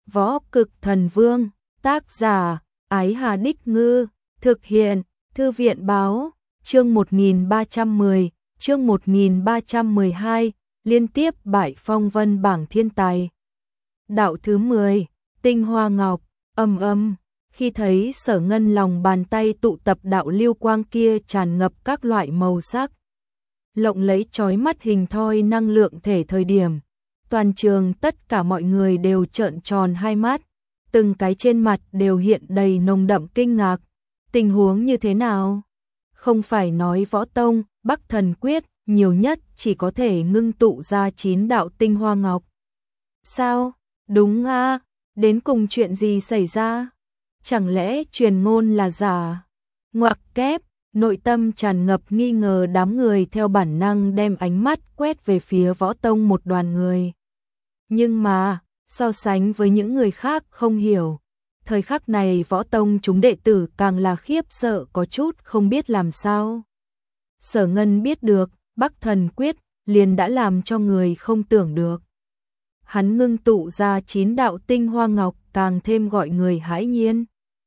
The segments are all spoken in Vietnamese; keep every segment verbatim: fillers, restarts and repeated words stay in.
Võ Cực Thần Vương, tác giả, Ái Hà Đích Ngư, thực hiện, Thư viện Báo, chương một nghìn ba trăm mười, chương một nghìn ba trăm mười hai, liên tiếp bại phong vân bảng thiên tài. Đạo thứ mười, Tinh Hoa Ngọc, âm âm, khi thấy Sở Ngân lòng bàn tay tụ tập đạo lưu quang kia tràn ngập các loại màu sắc, lộng lẫy chói mắt hình thoi năng lượng thể thời điểm, toàn trường tất cả mọi người đều trợn tròn hai mắt, từng cái trên mặt đều hiện đầy nồng đậm kinh ngạc. Tình huống như thế nào? Không phải nói võ tông, Bắc Thần Quyết, nhiều nhất chỉ có thể ngưng tụ ra chín đạo tinh hoa ngọc. Sao? Đúng a, đến cùng chuyện gì xảy ra? Chẳng lẽ truyền ngôn là giả? Ngoặc kép, nội tâm tràn ngập nghi ngờ, đám người theo bản năng đem ánh mắt quét về phía võ tông một đoàn người. Nhưng mà, so sánh với những người khác không hiểu, thời khắc này võ tông chúng đệ tử càng là khiếp sợ có chút không biết làm sao. Sở Ngân biết được, Bắc Thần Quyết liền đã làm cho người không tưởng được. Hắn ngưng tụ ra chín đạo tinh hoa ngọc càng thêm gọi người hãi nhiên.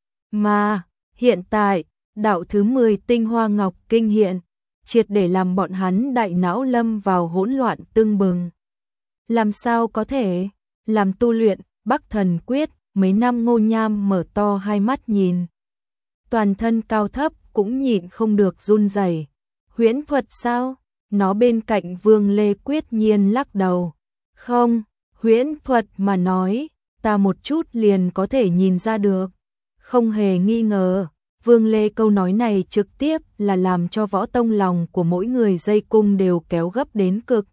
Mà, hiện tại, đạo thứ mười tinh hoa ngọc kinh hiện, triệt để làm bọn hắn đại não lâm vào hỗn loạn tưng bừng. Làm sao có thể? Làm tu luyện Bắc Thần Quyết mấy năm Ngô Nham mở to hai mắt nhìn, toàn thân cao thấp cũng nhịn không được run rẩy. Huyễn thuật sao? Nó bên cạnh Vương Lê quyết nhiên lắc đầu. Không, huyễn thuật mà nói, ta một chút liền có thể nhìn ra được. Không hề nghi ngờ, Vương Lê câu nói này trực tiếp là làm cho võ tông lòng của mỗi người dây cung đều kéo gấp đến cực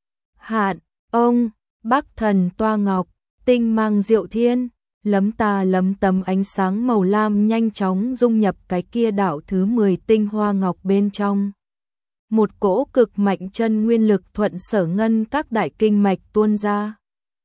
hạn. Ông, Bắc Thần Toa Ngọc, tinh mang diệu thiên, lấm ta lấm tấm ánh sáng màu lam nhanh chóng dung nhập cái kia đạo thứ mười tinh hoa ngọc bên trong. Một cỗ cực mạnh chân nguyên lực thuận Sở Ngân các đại kinh mạch tuôn ra,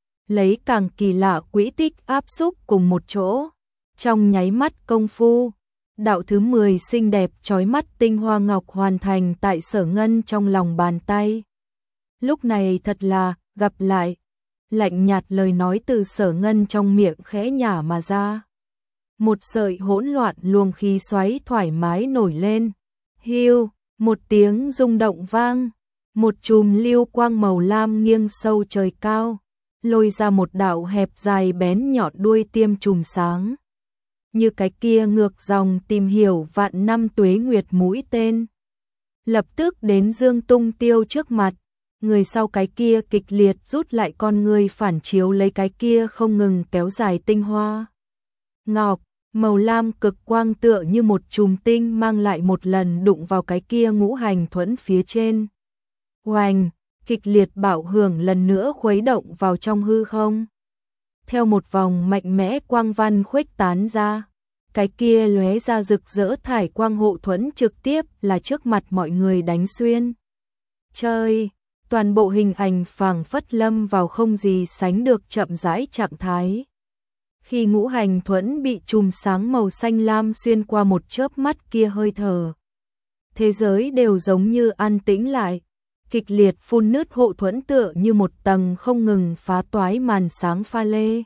lấy càng kỳ lạ quỹ tích áp xúc cùng một chỗ. Trong nháy mắt công phu, đạo thứ mười xinh đẹp chói mắt tinh hoa ngọc hoàn thành tại Sở Ngân trong lòng bàn tay. Lúc này thật là gặp lại, lạnh nhạt lời nói từ Sở Ngân trong miệng khẽ nhả mà ra. Một sợi hỗn loạn luồng khí xoáy thoải mái nổi lên. Hiu, một tiếng rung động vang, một chùm lưu quang màu lam nghiêng sâu trời cao, lôi ra một đạo hẹp dài bén nhọn đuôi tiêm chùm sáng. Như cái kia ngược dòng tìm hiểu vạn năm tuế nguyệt mũi tên. Lập tức đến Dương Tung Tiêu trước mặt. Người sau cái kia kịch liệt rút lại con người phản chiếu lấy cái kia không ngừng kéo dài tinh hoa ngọc, màu lam cực quang tựa như một chùm tinh mang lại một lần đụng vào cái kia ngũ hành thuẫn phía trên. Oanh, kịch liệt bạo hưởng lần nữa khuấy động vào trong hư không. Theo một vòng mạnh mẽ quang văn khuếch tán ra, cái kia lóe ra rực rỡ thải quang hộ thuẫn trực tiếp là trước mặt mọi người đánh xuyên. Chơi! Toàn bộ hình ảnh phảng phất lâm vào không gì sánh được chậm rãi trạng thái. Khi ngũ hành thuẫn bị chùm sáng màu xanh lam xuyên qua một chớp mắt kia hơi thở, thế giới đều giống như an tĩnh lại, kịch liệt phun nứt hộ thuẫn tựa như một tầng không ngừng phá toái màn sáng pha lê.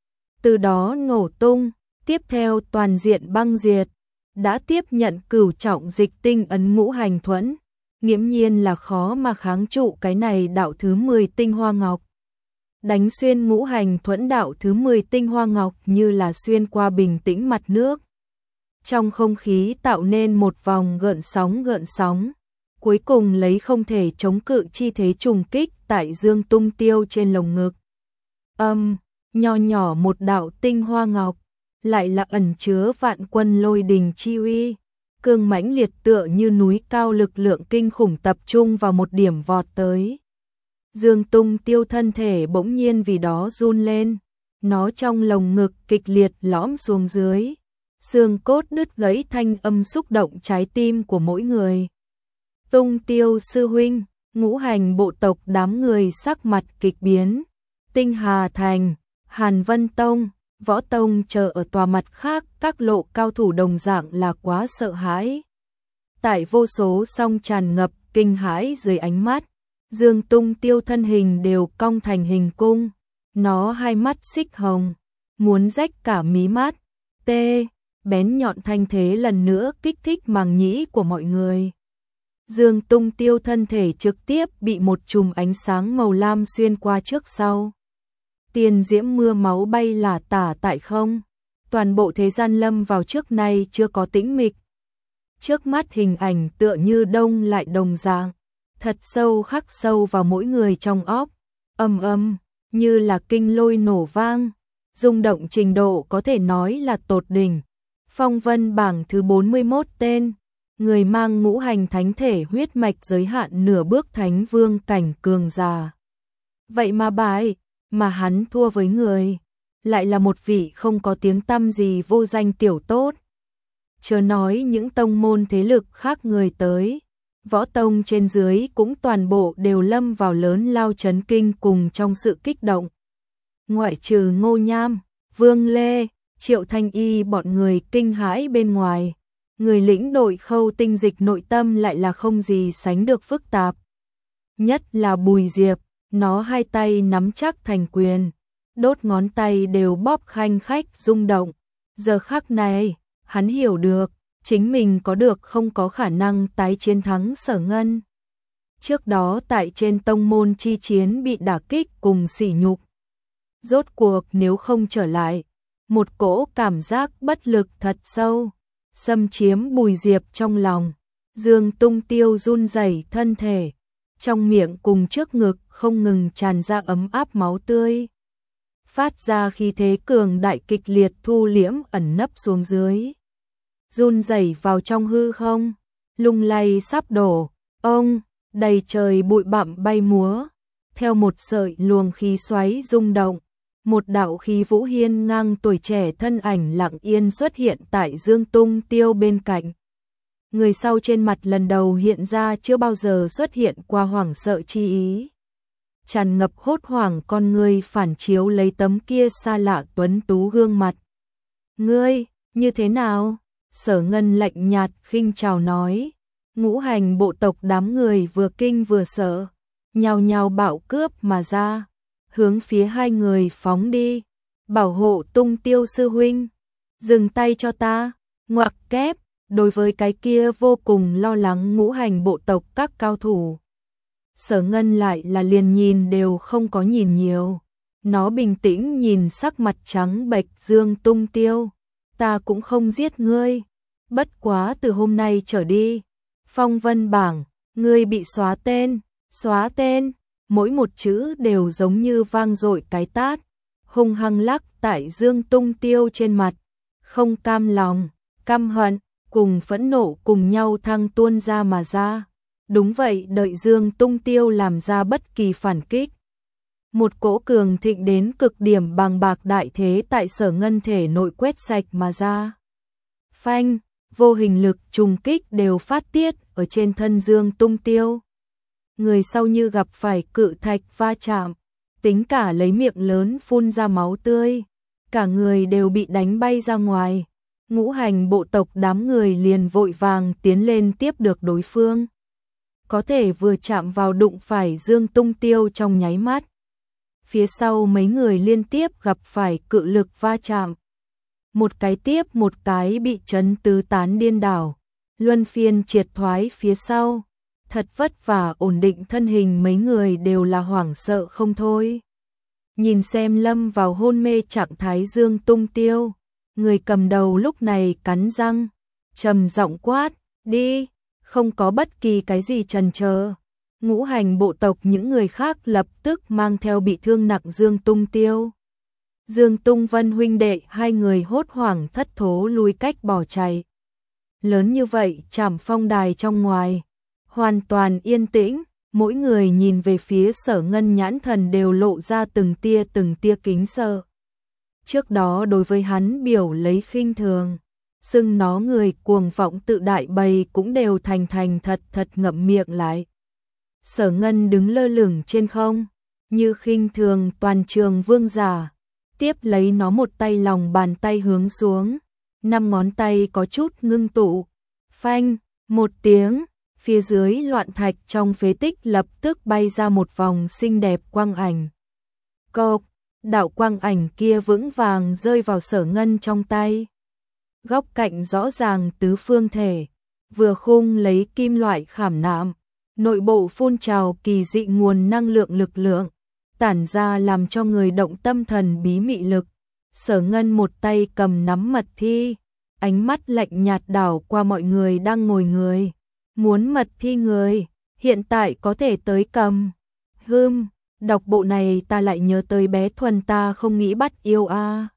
Từ đó nổ tung, tiếp theo toàn diện băng diệt, đã tiếp nhận cửu trọng dịch tinh ấn ngũ hành thuẫn. Nghiễm nhiên là khó mà kháng trụ cái này đạo thứ mười tinh hoa ngọc. Đánh xuyên ngũ hành thuẫn đạo thứ mười tinh hoa ngọc như là xuyên qua bình tĩnh mặt nước. Trong không khí tạo nên một vòng gợn sóng gợn sóng. Cuối cùng lấy không thể chống cự chi thế trùng kích tại Dương Tung Tiêu trên lồng ngực. Âm, nho nhỏ một đạo tinh hoa ngọc, lại là ẩn chứa vạn quân lôi đình chi uy. Cương mãnh liệt tựa như núi cao lực lượng kinh khủng tập trung vào một điểm vọt tới. Dương Tung Tiêu thân thể bỗng nhiên vì đó run lên, nó trong lồng ngực kịch liệt lõm xuống dưới, xương cốt đứt gãy thanh âm xúc động trái tim của mỗi người. Tung Tiêu sư huynh, ngũ hành bộ tộc đám người sắc mặt kịch biến, Tinh Hà Thành, Hàn Vân Tông, Võ Tông chờ ở tòa mặt khác, các lộ cao thủ đồng dạng là quá sợ hãi. Tại vô số song tràn ngập kinh hãi dưới ánh mắt, Dương Tung Tiêu thân hình đều cong thành hình cung, nó hai mắt xích hồng, muốn rách cả mí mắt. T. Bén nhọn thanh thế lần nữa kích thích màng nhĩ của mọi người. Dương Tung Tiêu thân thể trực tiếp bị một chùm ánh sáng màu lam xuyên qua trước sau. Tiền diễm mưa máu bay lả tả tại không. Toàn bộ thế gian lâm vào trước nay chưa có tĩnh mịch. Trước mắt hình ảnh tựa như đông lại đồng dạng, thật sâu khắc sâu vào mỗi người trong óc. Âm âm, như là kinh lôi nổ vang, rung động trình độ có thể nói là tột đỉnh. Phong vân bảng thứ bốn mươi mốt tên, người mang ngũ hành thánh thể huyết mạch giới hạn nửa bước thánh vương cảnh cường giả. Vậy mà bài mà hắn thua với người, lại là một vị không có tiếng tăm gì vô danh tiểu tốt. Chớ nói những tông môn thế lực khác người tới, võ tông trên dưới cũng toàn bộ đều lâm vào lớn lao chấn kinh cùng trong sự kích động. Ngoại trừ Ngô Nham, Vương Lê, Triệu Thanh Y bọn người kinh hãi bên ngoài, người lĩnh đội Khâu Tinh Dịch nội tâm lại là không gì sánh được phức tạp. Nhất là Bùi Diệp, nó hai tay nắm chắc thành quyền, đốt ngón tay đều bóp khanh khách rung động. Giờ khắc này, hắn hiểu được, chính mình có được không có khả năng tái chiến thắng Sở Ngân. Trước đó tại trên tông môn chi chiến bị đả kích cùng sỉ nhục. Rốt cuộc nếu không trở lại, một cỗ cảm giác bất lực thật sâu xâm chiếm Bùi Diệp trong lòng. Dương Tung Tiêu run rẩy thân thể, trong miệng cùng trước ngực không ngừng tràn ra ấm áp máu tươi, phát ra khí thế cường đại kịch liệt thu liễm ẩn nấp xuống dưới. Run rẩy vào trong hư không, lung lay sắp đổ, ông, đầy trời bụi bặm bay múa, theo một sợi luồng khí xoáy rung động, một đạo khí vũ hiên ngang tuổi trẻ thân ảnh lặng yên xuất hiện tại Dương Tung Tiêu bên cạnh. Người sau trên mặt lần đầu hiện ra chưa bao giờ xuất hiện qua hoảng sợ chi ý. Tràn ngập hốt hoảng con người phản chiếu lấy tấm kia xa lạ tuấn tú gương mặt. Ngươi, như thế nào? Sở Ngân lạnh nhạt khinh chào nói. Ngũ hành bộ tộc đám người vừa kinh vừa sợ, nhào nhào bạo cướp mà ra, hướng phía hai người phóng đi. Bảo hộ Tung Tiêu sư huynh, dừng tay cho ta. Ngoặc kép, đối với cái kia vô cùng lo lắng ngũ hành bộ tộc các cao thủ, Sở Ngân lại là liền nhìn đều không có nhìn nhiều. Nó bình tĩnh nhìn sắc mặt trắng bệch Dương Tung Tiêu. Ta cũng không giết ngươi, bất quá từ hôm nay trở đi, phong vân bảng, ngươi bị xóa tên, xóa tên, mỗi một chữ đều giống như vang dội cái tát, hung hăng lắc tại Dương Tung Tiêu trên mặt. Không cam lòng, căm hận, cùng phẫn nộ cùng nhau thăng tuôn ra mà ra. Đúng vậy, đợi Dương Tung Tiêu làm ra bất kỳ phản kích, một cỗ cường thịnh đến cực điểm bàng bạc đại thế tại Sở Ngân thể nội quét sạch mà ra. Phanh, vô hình lực trùng kích đều phát tiết ở trên thân Dương Tung Tiêu. Người sau như gặp phải cự thạch va chạm, tính cả lấy miệng lớn phun ra máu tươi, cả người đều bị đánh bay ra ngoài. Ngũ hành bộ tộc đám người liền vội vàng tiến lên tiếp được đối phương. Có thể vừa chạm vào đụng phải Dương Tung Tiêu trong nháy mắt, phía sau mấy người liên tiếp gặp phải cự lực va chạm. Một cái tiếp một cái bị chấn tứ tán điên đảo, luân phiên triệt thoái phía sau. Thật vất vả ổn định thân hình mấy người đều là hoảng sợ không thôi. Nhìn xem lâm vào hôn mê trạng thái Dương Tung Tiêu, người cầm đầu lúc này cắn răng, trầm giọng quát, đi, không có bất kỳ cái gì chần chờ. Ngũ hành bộ tộc những người khác lập tức mang theo bị thương nặng Dương Tung Tiêu. Dương Tung Vân huynh đệ hai người hốt hoảng thất thố lui cách bỏ chạy. Lớn như vậy Trảm Phong đài trong ngoài, hoàn toàn yên tĩnh, mỗi người nhìn về phía Sở Ngân nhãn thần đều lộ ra từng tia từng tia kính sợ. Trước đó đối với hắn biểu lấy khinh thường, xưng nó người cuồng vọng tự đại bầy cũng đều thành thành thật thật ngậm miệng lại. Sở Ngân đứng lơ lửng trên không, như khinh thường toàn trường vương giả, tiếp lấy nó một tay lòng bàn tay hướng xuống, năm ngón tay có chút ngưng tụ. Phanh, một tiếng, phía dưới loạn thạch trong phế tích lập tức bay ra một vòng xinh đẹp quang ảnh. Cộc, đạo quang ảnh kia vững vàng rơi vào Sở Ngân trong tay. Góc cạnh rõ ràng tứ phương thể, vừa khung lấy kim loại khảm nạm, nội bộ phun trào kỳ dị nguồn năng lượng lực lượng, tản ra làm cho người động tâm thần bí mị lực. Sở Ngân một tay cầm nắm mật thi, ánh mắt lạnh nhạt đảo qua mọi người đang ngồi người. Muốn mật thi người, hiện tại có thể tới cầm. Hừm, đọc bộ này ta lại nhớ tới bé Thuần ta không nghĩ bắt yêu a. À.